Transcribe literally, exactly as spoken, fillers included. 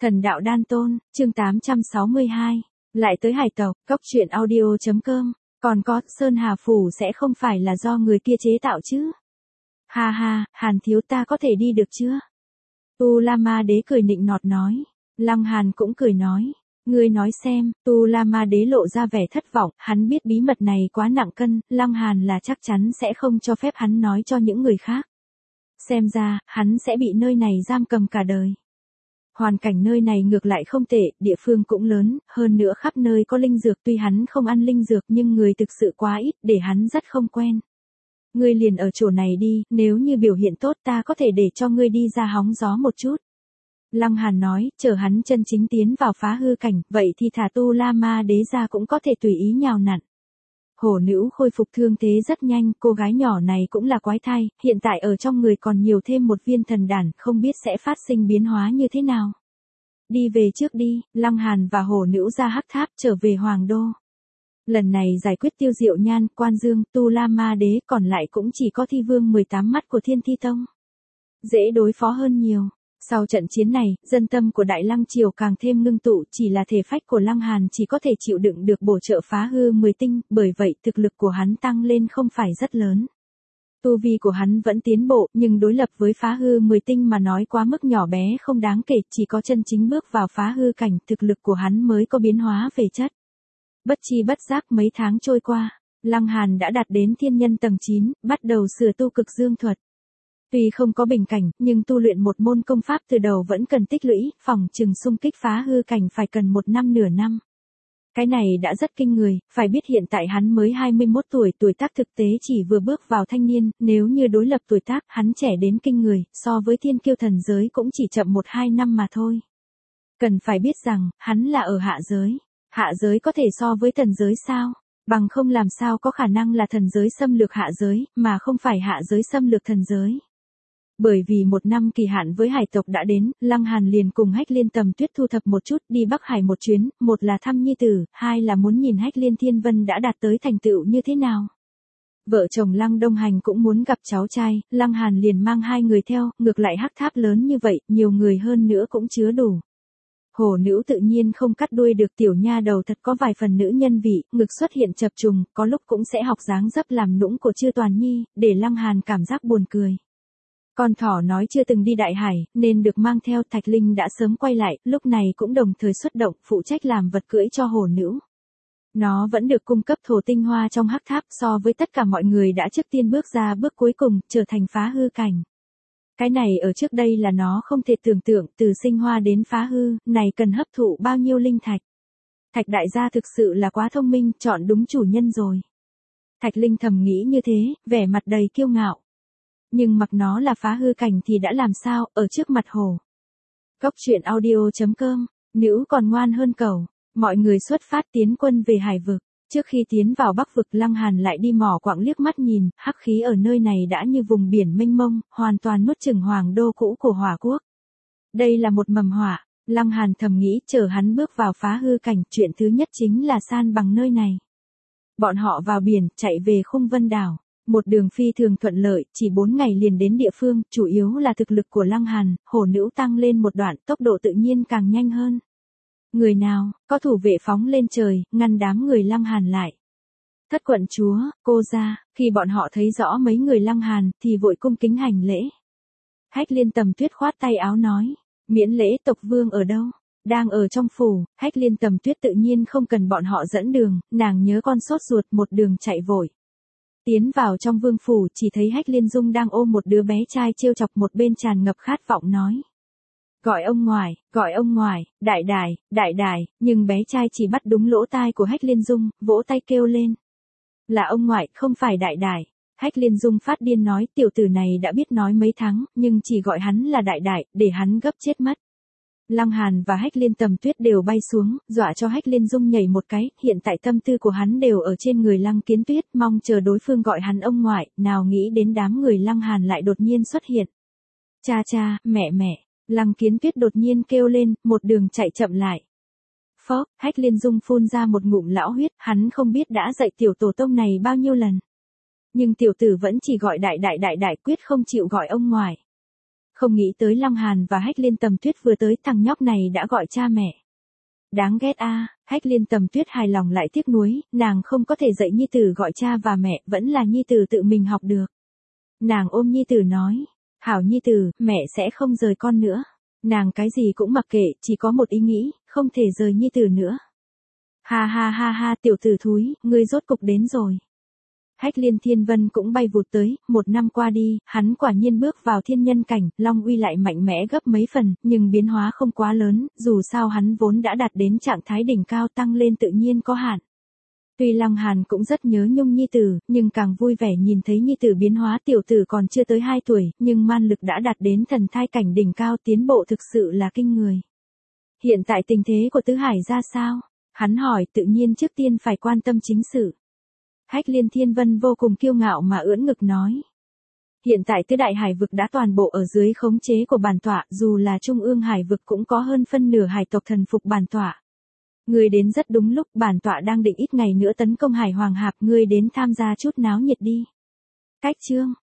Thần đạo đan tôn, chương tám trăm sáu mươi hai. Lại tới hải tộc, cốc truyện audio.com. Còn có, Sơn Hà Phủ sẽ không phải là do người kia chế tạo chứ? Ha ha, Hàn thiếu ta có thể đi được chưa? Tu La Ma Đế cười nịnh nọt nói. Lăng Hàn cũng cười nói. Ngươi nói xem, Tu La Ma Đế lộ ra vẻ thất vọng, hắn biết bí mật này quá nặng cân, Lăng Hàn là chắc chắn sẽ không cho phép hắn nói cho những người khác. Xem ra, hắn sẽ bị nơi này giam cầm cả đời. Hoàn cảnh nơi này ngược lại không tệ, địa phương cũng lớn, hơn nữa khắp nơi có linh dược, tuy hắn không ăn linh dược nhưng người thực sự quá ít, để hắn rất không quen. Ngươi liền ở chỗ này đi, nếu như biểu hiện tốt ta có thể để cho ngươi đi ra hóng gió một chút. Lăng Hàn nói, chờ hắn chân chính tiến vào phá hư cảnh, vậy thì thả Tu La Ma Đế ra cũng có thể tùy ý nhào nặn. Hổ nữ khôi phục thương thế rất nhanh, cô gái nhỏ này cũng là quái thai, hiện tại ở trong người còn nhiều thêm một viên thần đản, không biết sẽ phát sinh biến hóa như thế nào. Đi về trước đi, Lăng Hàn và hổ nữ ra hắc tháp trở về Hoàng Đô. Lần này giải quyết Tiêu Diệu Nhan, Quan Dương, Tu La Ma Đế, còn lại cũng chỉ có Thi Vương mười tám mắt của Thiên Thi Tông. Dễ đối phó hơn nhiều. Sau trận chiến này, dân tâm của Đại Lăng Triều càng thêm ngưng tụ, chỉ là thể phách của Lăng Hàn chỉ có thể chịu đựng được bổ trợ phá hư mười tinh, bởi vậy thực lực của hắn tăng lên không phải rất lớn. Tu vi của hắn vẫn tiến bộ, nhưng đối lập với phá hư mười tinh mà nói quá mức nhỏ bé không đáng kể, chỉ có chân chính bước vào phá hư cảnh, thực lực của hắn mới có biến hóa về chất. Bất chi bất giác mấy tháng trôi qua, Lăng Hàn đã đạt đến thiên nhân tầng chín, bắt đầu sửa tu cực dương thuật. Tuy không có bình cảnh, nhưng tu luyện một môn công pháp từ đầu vẫn cần tích lũy, phòng trừng xung kích phá hư cảnh phải cần một năm nửa năm. Cái này đã rất kinh người, phải biết hiện tại hắn mới hai mươi mốt tuổi, tuổi tác thực tế chỉ vừa bước vào thanh niên, nếu như đối lập tuổi tác hắn trẻ đến kinh người, so với thiên kiêu thần giới cũng chỉ chậm một hai năm mà thôi. Cần phải biết rằng, hắn là ở hạ giới. Hạ giới có thể so với thần giới sao? Bằng không làm sao có khả năng là thần giới xâm lược hạ giới, mà không phải hạ giới xâm lược thần giới. Bởi vì một năm kỳ hạn với hải tộc đã đến, Lăng Hàn liền cùng Hách Liên Tầm Tuyết thu thập một chút đi Bắc Hải một chuyến, một là thăm nhi tử, hai là muốn nhìn Hách Liên Thiên Vân đã đạt tới thành tựu như thế nào. Vợ chồng Lăng Đông Hành cũng muốn gặp cháu trai, Lăng Hàn liền mang hai người theo, ngược lại hắc tháp lớn như vậy, nhiều người hơn nữa cũng chứa đủ. Hổ nữ tự nhiên không cắt đuôi được tiểu nha đầu thật có vài phần nữ nhân vị, ngực xuất hiện chập trùng, có lúc cũng sẽ học dáng dấp làm nũng của Chư Toàn Nhi, để Lăng Hàn cảm giác buồn cười. Con thỏ nói chưa từng đi đại hải, nên được mang theo. Thạch Linh đã sớm quay lại, lúc này cũng đồng thời xuất động, phụ trách làm vật cưỡi cho hổ nữ. Nó vẫn được cung cấp thổ tinh hoa trong hắc tháp, so với tất cả mọi người đã trước tiên bước ra bước cuối cùng, trở thành phá hư cảnh. Cái này ở trước đây là nó không thể tưởng tượng, từ sinh hoa đến phá hư, này cần hấp thụ bao nhiêu linh thạch. Thạch đại gia thực sự là quá thông minh, chọn đúng chủ nhân rồi. Thạch Linh thầm nghĩ như thế, vẻ mặt đầy kiêu ngạo. Nhưng mặc nó là phá hư cảnh thì đã làm sao, ở trước mặt hổ. Cốc truyện audio.com, nữ còn ngoan hơn cẩu. Mọi người xuất phát tiến quân về hải vực. Trước khi tiến vào Bắc vực, Lăng Hàn lại đi mỏ quặng liếc mắt nhìn, hắc khí ở nơi này đã như vùng biển mênh mông, hoàn toàn nuốt chửng Hoàng Đô cũ của Hỏa Quốc. Đây là một mầm họa, Lăng Hàn thầm nghĩ, chờ hắn bước vào phá hư cảnh, chuyện thứ nhất chính là san bằng nơi này. Bọn họ vào biển, chạy về Khung Vân Đảo. Một đường phi thường thuận lợi, chỉ bốn ngày liền đến địa phương, chủ yếu là thực lực của Lăng Hàn, hổ nữ tăng lên một đoạn, tốc độ tự nhiên càng nhanh hơn. Người nào, có thủ vệ phóng lên trời, ngăn đám người Lăng Hàn lại. Thất quận chúa, cô ra, khi bọn họ thấy rõ mấy người Lăng Hàn, thì vội cung kính hành lễ. Hách Liên Tầm Tuyết khoát tay áo nói, miễn lễ, tộc vương ở đâu? Đang ở trong phủ. Hách Liên Tầm Tuyết tự nhiên không cần bọn họ dẫn đường, nàng nhớ con sốt ruột, một đường chạy vội. Tiến vào trong vương phủ, chỉ thấy Hách Liên Dung đang ôm một đứa bé trai trêu chọc, một bên tràn ngập khát vọng nói. Gọi ông ngoại, gọi ông ngoại, đại đài, đại đài, nhưng bé trai chỉ bắt đúng lỗ tai của Hách Liên Dung, vỗ tay kêu lên. Là ông ngoại, không phải đại đài. Hách Liên Dung phát điên nói, tiểu tử này đã biết nói mấy tháng, nhưng chỉ gọi hắn là đại đài, để hắn gấp chết mất. Lăng Hàn và Hách Liên Tầm Tuyết đều bay xuống, dọa cho Hách Liên Dung nhảy một cái, hiện tại tâm tư của hắn đều ở trên người Lăng Kiến Tuyết, mong chờ đối phương gọi hắn ông ngoại, nào nghĩ đến đám người Lăng Hàn lại đột nhiên xuất hiện. Cha cha, mẹ mẹ, Lăng Kiến Tuyết đột nhiên kêu lên, một đường chạy chậm lại. Phó, Hách Liên Dung phun ra một ngụm lão huyết, hắn không biết đã dạy tiểu tổ tông này bao nhiêu lần. Nhưng tiểu tử vẫn chỉ gọi đại đại đại đại, quyết không chịu gọi ông ngoại. Không nghĩ tới Long Hàn và Hách Liên Tầm Tuyết vừa tới thằng nhóc này đã gọi cha mẹ. Đáng ghét a, à, Hách Liên Tầm Tuyết hài lòng lại tiếc nuối, nàng không có thể dạy nhi tử gọi cha và mẹ, vẫn là nhi tử tự mình học được. Nàng ôm nhi tử nói, hảo nhi tử, mẹ sẽ không rời con nữa. Nàng cái gì cũng mặc kệ, chỉ có một ý nghĩ, không thể rời nhi tử nữa. Ha ha ha ha, tiểu tử thúi, ngươi rốt cục đến rồi. Hách Liên Thiên Vân cũng bay vụt tới, một năm qua đi, hắn quả nhiên bước vào thiên nhân cảnh, Long uy lại mạnh mẽ gấp mấy phần, nhưng biến hóa không quá lớn, dù sao hắn vốn đã đạt đến trạng thái đỉnh cao, tăng lên tự nhiên có hạn. Tuy Long Hàn cũng rất nhớ nhung nhi tử, nhưng càng vui vẻ nhìn thấy nhi tử biến hóa. Tiểu tử còn chưa tới hai tuổi, nhưng man lực đã đạt đến thần thai cảnh đỉnh cao, tiến bộ thực sự là kinh người. Hiện tại tình thế của Tứ Hải ra sao? Hắn hỏi, tự nhiên trước tiên phải quan tâm chính sự. Hách Liên Thiên Vân vô cùng kiêu ngạo mà ưỡn ngực nói. Hiện tại tứ đại hải vực đã toàn bộ ở dưới khống chế của bản tọa, dù là trung ương hải vực cũng có hơn phân nửa hải tộc thần phục bản tọa. Ngươi đến rất đúng lúc, bản tọa đang định ít ngày nữa tấn công Hải Hoàng Hạp, ngươi đến tham gia chút náo nhiệt đi. Cách chương